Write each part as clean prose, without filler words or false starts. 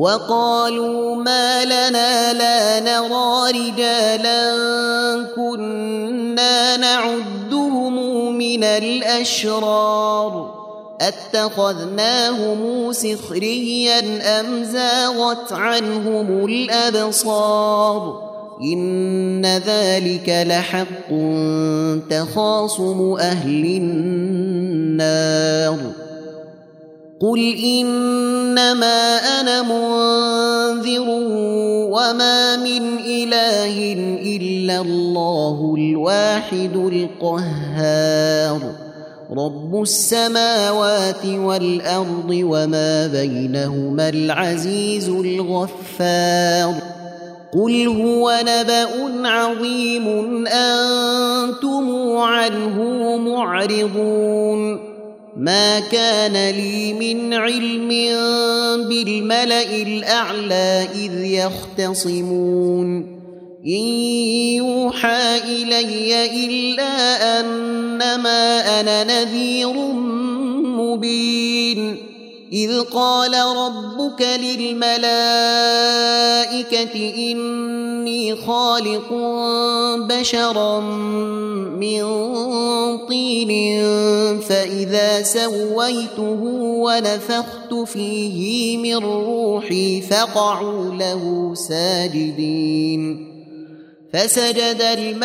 وقالوا ما لنا لا نرى رجالا كنا نعدهم من الأشرار أتخذناهم سخريا أم زاغت عنهم الأبصار إن ذلك لحق تخاصم أهل النار قل إنما أنا منذر وما من إله إلا الله الواحد القهار رب السماوات والأرض وما بينهما العزيز الغفار قل هو نبأ عظيم أنتم عنه معرضون ما كان لي من علم بالملأ الأعلى إذ يختصمون إن يوحى إلي إلا أنما أنا نذير مبين إذ قال ربك للملائكة إني خالق بشرا من طين فإذا سويته ونفخت فيه من روحي فقعوا له ساجدين فسجد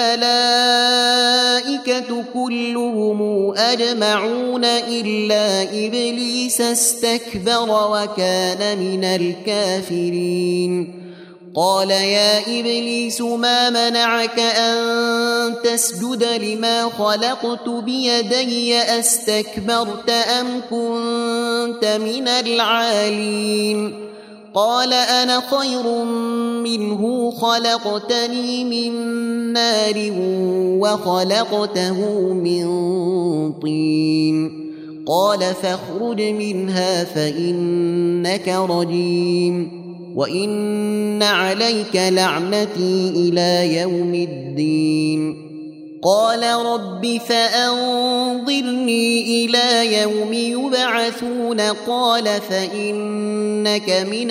الملائكة كلهم أجمعون إلا إبليس استكبر وكان من الكافرين قال يا إبليس ما منعك أن تسجد لما خلقت بيدي أستكبرت أم كنت من العالين قال أنا خير منه خلقتني من نار وخلقته من طين قال فاخرج منها فإنك رجيم وإن عليك لعنتي إلى يوم الدين قال رب فأنظرني إلى يوم يبعثون قال فإنك من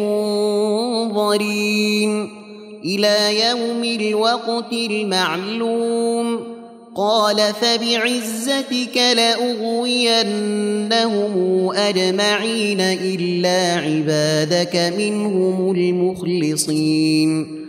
المنظرين إلى يوم الوقت المعلوم قال فبعزتك لأغوينهم أجمعين إلا عبادك منهم المخلصين